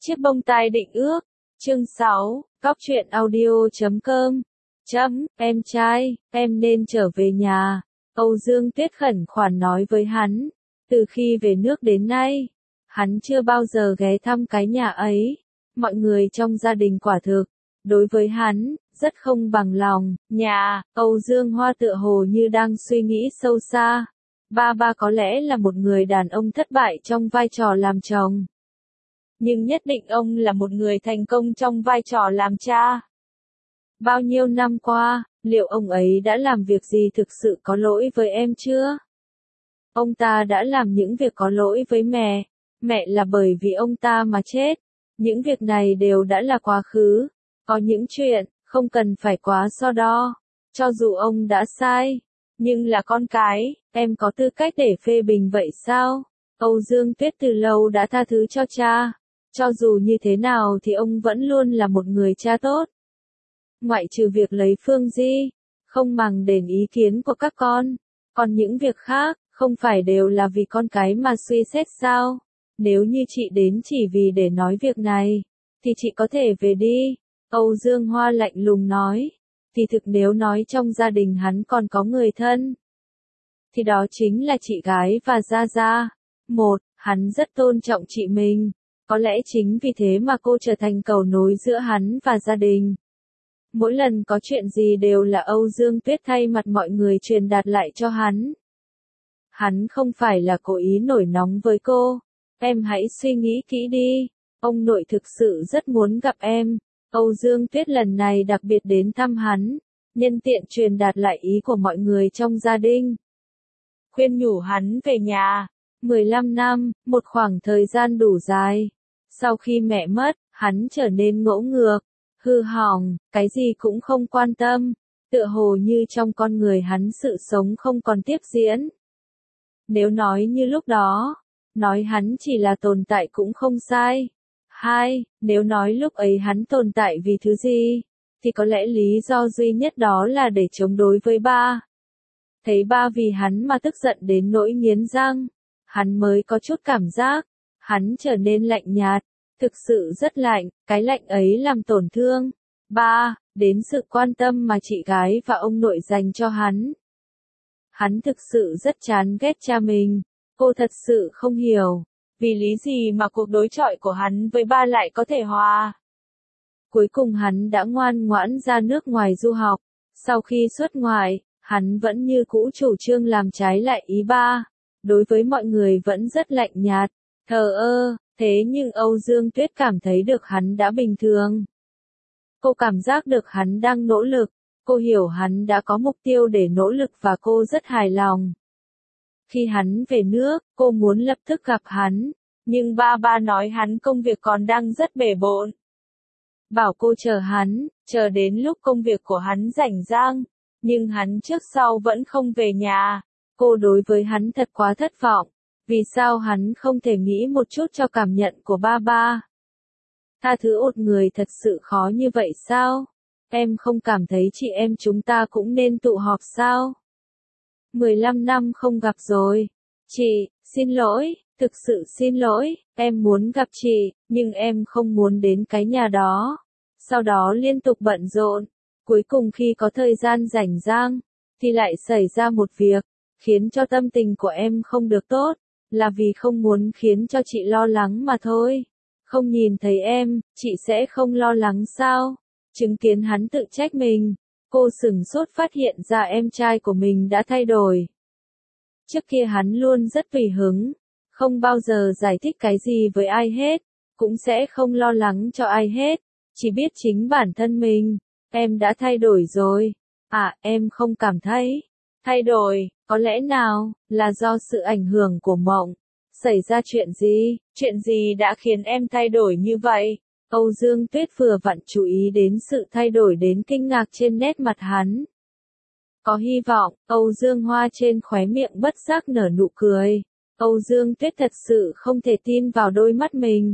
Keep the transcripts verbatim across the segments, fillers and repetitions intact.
Chiếc bông tai định ước. Chương sáu, Cóc truyện audio chấm com. Chấm, em trai, em nên trở về nhà. Âu Dương Tuyết khẩn khoản nói với hắn. Từ khi về nước đến nay, hắn chưa bao giờ ghé thăm cái nhà ấy. Mọi người trong gia đình quả thực, đối với hắn, rất không bằng lòng. Nhà, Âu Dương Hoa tựa hồ như đang suy nghĩ sâu xa. Ba ba có lẽ là một người đàn ông thất bại trong vai trò làm chồng. Nhưng nhất định ông là một người thành công trong vai trò làm cha. Bao nhiêu năm qua, liệu ông ấy đã làm việc gì thực sự có lỗi với em chưa? Ông ta đã làm những việc có lỗi với mẹ. Mẹ là bởi vì ông ta mà chết. Những việc này đều đã là quá khứ. Có những chuyện, không cần phải quá so đo. Cho dù ông đã sai, nhưng là con cái, em có tư cách để phê bình vậy sao? Âu Dương Tuyết từ lâu đã tha thứ cho cha. Cho dù như thế nào thì ông vẫn luôn là một người cha tốt. Ngoại trừ việc lấy Phương Di, không màng đến ý kiến của các con. Còn những việc khác, không phải đều là vì con cái mà suy xét sao? Nếu như chị đến chỉ vì để nói việc này, thì chị có thể về đi. Âu Dương Hoa lạnh lùng nói. Thì thực nếu nói trong gia đình hắn còn có người thân, thì đó chính là chị gái và Gia Gia. Một, hắn rất tôn trọng chị mình. Có lẽ chính vì thế mà cô trở thành cầu nối giữa hắn và gia đình. Mỗi lần có chuyện gì đều là Âu Dương Tuyết thay mặt mọi người truyền đạt lại cho hắn. Hắn không phải là cố ý nổi nóng với cô. Em hãy suy nghĩ kỹ đi. Ông nội thực sự rất muốn gặp em. Âu Dương Tuyết lần này đặc biệt đến thăm hắn. Nhân tiện truyền đạt lại ý của mọi người trong gia đình. Khuyên nhủ hắn về nhà. mười lăm năm, một khoảng thời gian đủ dài. Sau khi mẹ mất, hắn trở nên ngỗ ngược, hư hỏng, cái gì cũng không quan tâm, tựa hồ như trong con người hắn sự sống không còn tiếp diễn. Nếu nói như lúc đó, nói hắn chỉ là tồn tại cũng không sai. Hai, nếu nói lúc ấy hắn tồn tại vì thứ gì, thì có lẽ lý do duy nhất đó là để chống đối với ba. Thấy ba vì hắn mà tức giận đến nỗi nghiến răng, hắn mới có chút cảm giác, hắn trở nên lạnh nhạt. Thực sự rất lạnh, cái lạnh ấy làm tổn thương. Ba, đến sự quan tâm mà chị gái và ông nội dành cho hắn. Hắn thực sự rất chán ghét cha mình. Cô thật sự không hiểu, vì lý gì mà cuộc đối chọi của hắn với ba lại có thể hòa. Cuối cùng hắn đã ngoan ngoãn ra nước ngoài du học. Sau khi xuất ngoại, hắn vẫn như cũ chủ trương làm trái lại ý ba. Đối với mọi người vẫn rất lạnh nhạt, thờ ơ. Thế nhưng Âu Dương Tuyết cảm thấy được hắn đã bình thường. Cô cảm giác được hắn đang nỗ lực. Cô hiểu hắn đã có mục tiêu để nỗ lực và cô rất hài lòng. Khi hắn về nước, cô muốn lập tức gặp hắn. Nhưng ba ba nói hắn công việc còn đang rất bề bộn. Bảo cô chờ hắn, chờ đến lúc công việc của hắn rảnh rang. Nhưng hắn trước sau vẫn không về nhà. Cô đối với hắn thật quá thất vọng. Vì sao hắn không thể nghĩ một chút cho cảm nhận của ba ba? Tha thứ một người thật sự khó như vậy sao? Em không cảm thấy chị em chúng ta cũng nên tụ họp sao? mười lăm năm không gặp rồi. Chị, xin lỗi, thực sự xin lỗi, em muốn gặp chị, nhưng em không muốn đến cái nhà đó. Sau đó liên tục bận rộn. Cuối cùng khi có thời gian rảnh rang, thì lại xảy ra một việc, khiến cho tâm tình của em không được tốt. Là vì không muốn khiến cho chị lo lắng mà thôi. Không nhìn thấy em, chị sẽ không lo lắng sao? Chứng kiến hắn tự trách mình, cô sửng sốt phát hiện ra em trai của mình đã thay đổi. Trước kia hắn luôn rất tùy hứng, không bao giờ giải thích cái gì với ai hết, cũng sẽ không lo lắng cho ai hết, chỉ biết chính bản thân mình. Em đã thay đổi rồi. À, em không cảm thấy thay đổi. Có lẽ nào, là do sự ảnh hưởng của mộng. Xảy ra chuyện gì? Chuyện gì đã khiến em thay đổi như vậy? Âu Dương Tuyết vừa vặn chú ý đến sự thay đổi đến kinh ngạc trên nét mặt hắn. Có hy vọng, Âu Dương Hoa trên khóe miệng bất giác nở nụ cười. Âu Dương Tuyết thật sự không thể tin vào đôi mắt mình.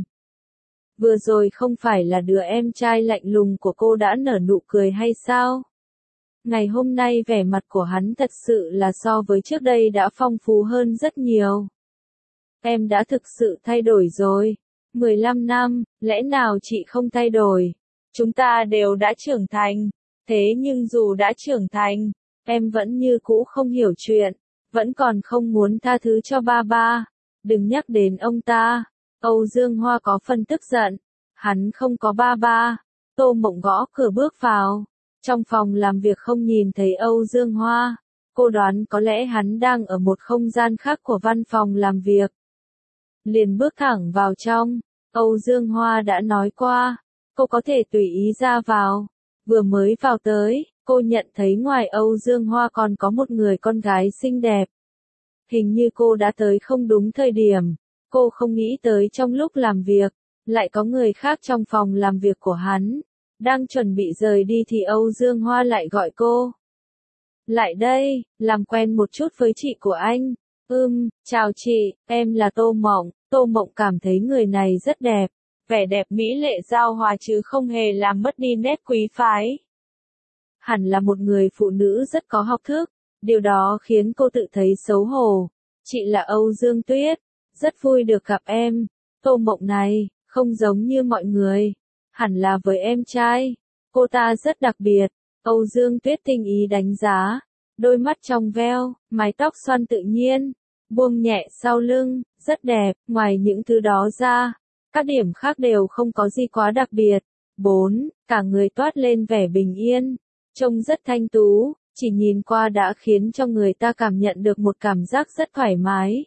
Vừa rồi không phải là đứa em trai lạnh lùng của cô đã nở nụ cười hay sao? Ngày hôm nay vẻ mặt của hắn thật sự là so với trước đây đã phong phú hơn rất nhiều. Em đã thực sự thay đổi rồi. mười lăm năm, lẽ nào chị không thay đổi? Chúng ta đều đã trưởng thành. Thế nhưng dù đã trưởng thành, em vẫn như cũ không hiểu chuyện, vẫn còn không muốn tha thứ cho ba ba. Đừng nhắc đến ông ta. Âu Dương Hoa có phần tức giận. Hắn không có ba ba. Tô Mộng gõ cửa bước vào. Trong phòng làm việc không nhìn thấy Âu Dương Hoa. Cô đoán có lẽ hắn đang ở một không gian khác của văn phòng làm việc. Liền bước thẳng vào trong. Âu Dương Hoa đã nói qua, cô có thể tùy ý ra vào. Vừa mới vào tới, cô nhận thấy ngoài Âu Dương Hoa còn có một người con gái xinh đẹp. Hình như cô đã tới không đúng thời điểm. Cô không nghĩ tới trong lúc làm việc, lại có người khác trong phòng làm việc của hắn. Đang chuẩn bị rời đi thì Âu Dương Hoa lại gọi cô. Lại đây, làm quen một chút với chị của anh. Ừm, chào chị, em là Tô Mộng. Tô Mộng cảm thấy người này rất đẹp. Vẻ đẹp mỹ lệ giao hòa chứ không hề làm mất đi nét quý phái. Hẳn là một người phụ nữ rất có học thức. Điều đó khiến cô tự thấy xấu hổ. Chị là Âu Dương Tuyết. Rất vui được gặp em. Tô Mộng này, không giống như mọi người. Hẳn là với em trai. Cô ta rất đặc biệt. Âu Dương Tuyết tinh ý đánh giá. Đôi mắt trong veo, mái tóc xoăn tự nhiên, buông nhẹ sau lưng, rất đẹp. Ngoài những thứ đó ra, các điểm khác đều không có gì quá đặc biệt. bốn. Cả người toát lên vẻ bình yên. Trông rất thanh tú, chỉ nhìn qua đã khiến cho người ta cảm nhận được một cảm giác rất thoải mái.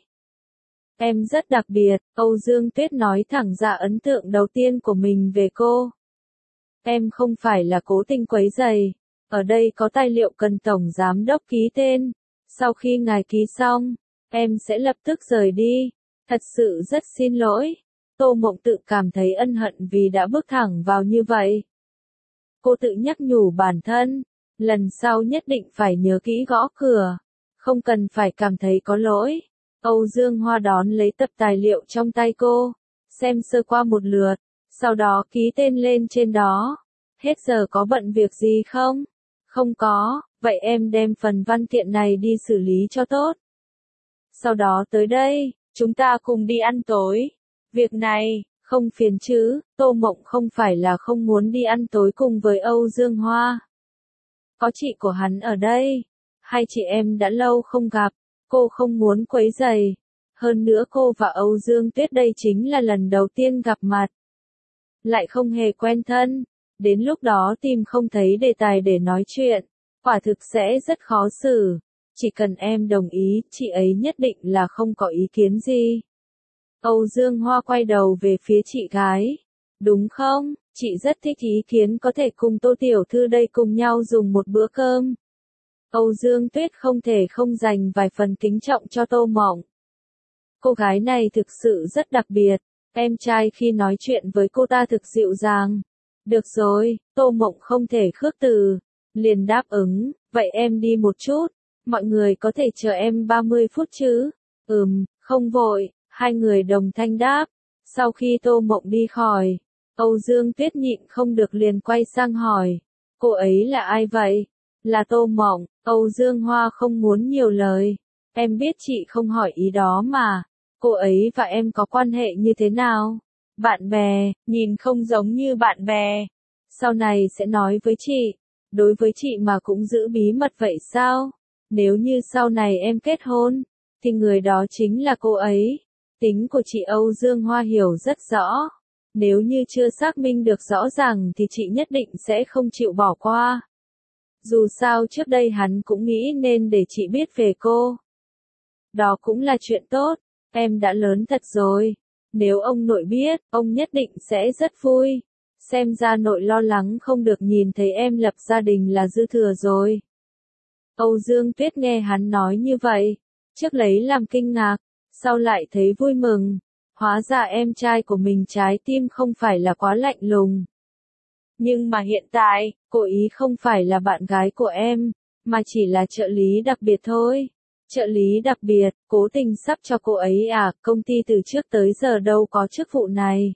Em rất đặc biệt, Âu Dương Tuyết nói thẳng ra ấn tượng đầu tiên của mình về cô. Em không phải là cố tình quấy rầy. Ở đây có tài liệu cần Tổng Giám Đốc ký tên. Sau khi ngài ký xong, em sẽ lập tức rời đi. Thật sự rất xin lỗi. Tô Mộng tự cảm thấy ân hận vì đã bước thẳng vào như vậy. Cô tự nhắc nhủ bản thân, lần sau nhất định phải nhớ kỹ gõ cửa. Không cần phải cảm thấy có lỗi. Âu Dương Hoa đón lấy tập tài liệu trong tay cô, xem sơ qua một lượt, sau đó ký tên lên trên đó. Hết giờ có bận việc gì không? Không có, vậy em đem phần văn kiện này đi xử lý cho tốt. Sau đó tới đây, chúng ta cùng đi ăn tối. Việc này, không phiền chứ, Tô Mộng không phải là không muốn đi ăn tối cùng với Âu Dương Hoa. Có chị của hắn ở đây, hai chị em đã lâu không gặp, cô không muốn quấy rầy. Hơn nữa cô và Âu Dương Tuyết đây chính là lần đầu tiên gặp mặt. Lại không hề quen thân, đến lúc đó tìm không thấy đề tài để nói chuyện, quả thực sẽ rất khó xử. Chỉ cần em đồng ý, chị ấy nhất định là không có ý kiến gì. Âu Dương Hoa quay đầu về phía chị gái. Đúng không, chị rất thích ý kiến có thể cùng Tô Tiểu Thư đây cùng nhau dùng một bữa cơm. Âu Dương Tuyết không thể không dành vài phần kính trọng cho Tô Mộng. Cô gái này thực sự rất đặc biệt, em trai khi nói chuyện với cô ta thực dịu dàng. Được rồi, Tô Mộng không thể khước từ, liền đáp ứng, vậy em đi một chút, mọi người có thể chờ em ba mươi phút chứ? Ừm, không vội, hai người đồng thanh đáp. Sau khi Tô Mộng đi khỏi, Âu Dương Tuyết nhịn không được liền quay sang hỏi, cô ấy là ai vậy? Là Tô Mộng. Âu Dương Hoa không muốn nhiều lời. Em biết chị không hỏi ý đó mà. Cô ấy và em có quan hệ như thế nào? Bạn bè, nhìn không giống như bạn bè. Sau này sẽ nói với chị. Đối với chị mà cũng giữ bí mật vậy sao? Nếu như sau này em kết hôn, thì người đó chính là cô ấy. Tính của chị Âu Dương Hoa hiểu rất rõ. Nếu như chưa xác minh được rõ ràng thì chị nhất định sẽ không chịu bỏ qua. Dù sao trước đây hắn cũng nghĩ nên để chị biết về cô. Đó cũng là chuyện tốt, em đã lớn thật rồi. Nếu ông nội biết, ông nhất định sẽ rất vui. Xem ra nội lo lắng không được nhìn thấy em lập gia đình là dư thừa rồi. Âu Dương Tuyết nghe hắn nói như vậy, trước lấy làm kinh ngạc, sau lại thấy vui mừng. Hóa ra em trai của mình trái tim không phải là quá lạnh lùng. Nhưng mà hiện tại, cô ý không phải là bạn gái của em, mà chỉ là trợ lý đặc biệt thôi. Trợ lý đặc biệt, cố tình sắp cho cô ấy à, công ty từ trước tới giờ đâu có chức vụ này.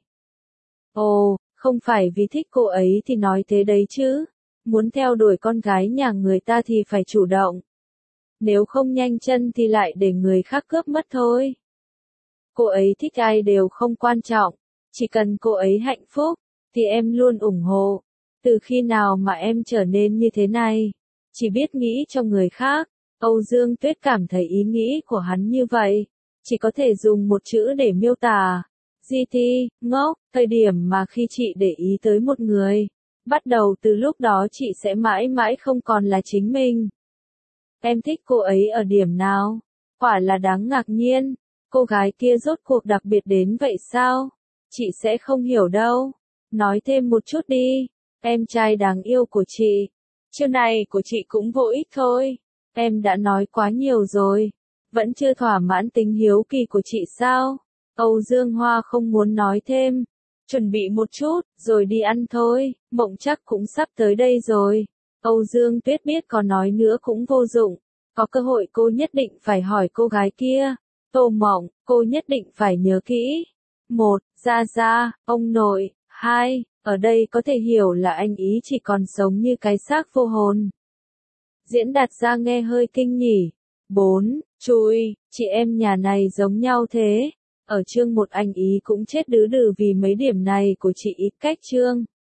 Ồ, không phải vì thích cô ấy thì nói thế đấy chứ. Muốn theo đuổi con gái nhà người ta thì phải chủ động. Nếu không nhanh chân thì lại để người khác cướp mất thôi. Cô ấy thích ai đều không quan trọng. Chỉ cần cô ấy hạnh phúc, thì em luôn ủng hộ. Từ khi nào mà em trở nên như thế này? Chỉ biết nghĩ cho người khác. Âu Dương Tuyết cảm thấy ý nghĩ của hắn như vậy, chỉ có thể dùng một chữ để miêu tả. giê tê, ngốc, thời điểm mà khi chị để ý tới một người. Bắt đầu từ lúc đó chị sẽ mãi mãi không còn là chính mình. Em thích cô ấy ở điểm nào? Quả là đáng ngạc nhiên. Cô gái kia rốt cuộc đặc biệt đến vậy sao? Chị sẽ không hiểu đâu. Nói thêm một chút đi. Em trai đáng yêu của chị. Chiêu này của chị cũng vô ích thôi. Em đã nói quá nhiều rồi. Vẫn chưa thỏa mãn tính hiếu kỳ của chị sao? Âu Dương Hoa không muốn nói thêm. Chuẩn bị một chút, rồi đi ăn thôi. Mộng chắc cũng sắp tới đây rồi. Âu Dương Tuyết biết có nói nữa cũng vô dụng. Có cơ hội cô nhất định phải hỏi cô gái kia. Tô Mộng, cô nhất định phải nhớ kỹ. Một, Gia Gia, ông nội. Hai, ở đây có thể hiểu là anh ý chỉ còn sống như cái xác vô hồn. Diễn đạt ra nghe hơi kinh nhỉ. Bốn, Chui, chị em nhà này giống nhau thế. Ở chương một anh ý cũng chết đứ đừ vì mấy điểm này của chị ít cách chương.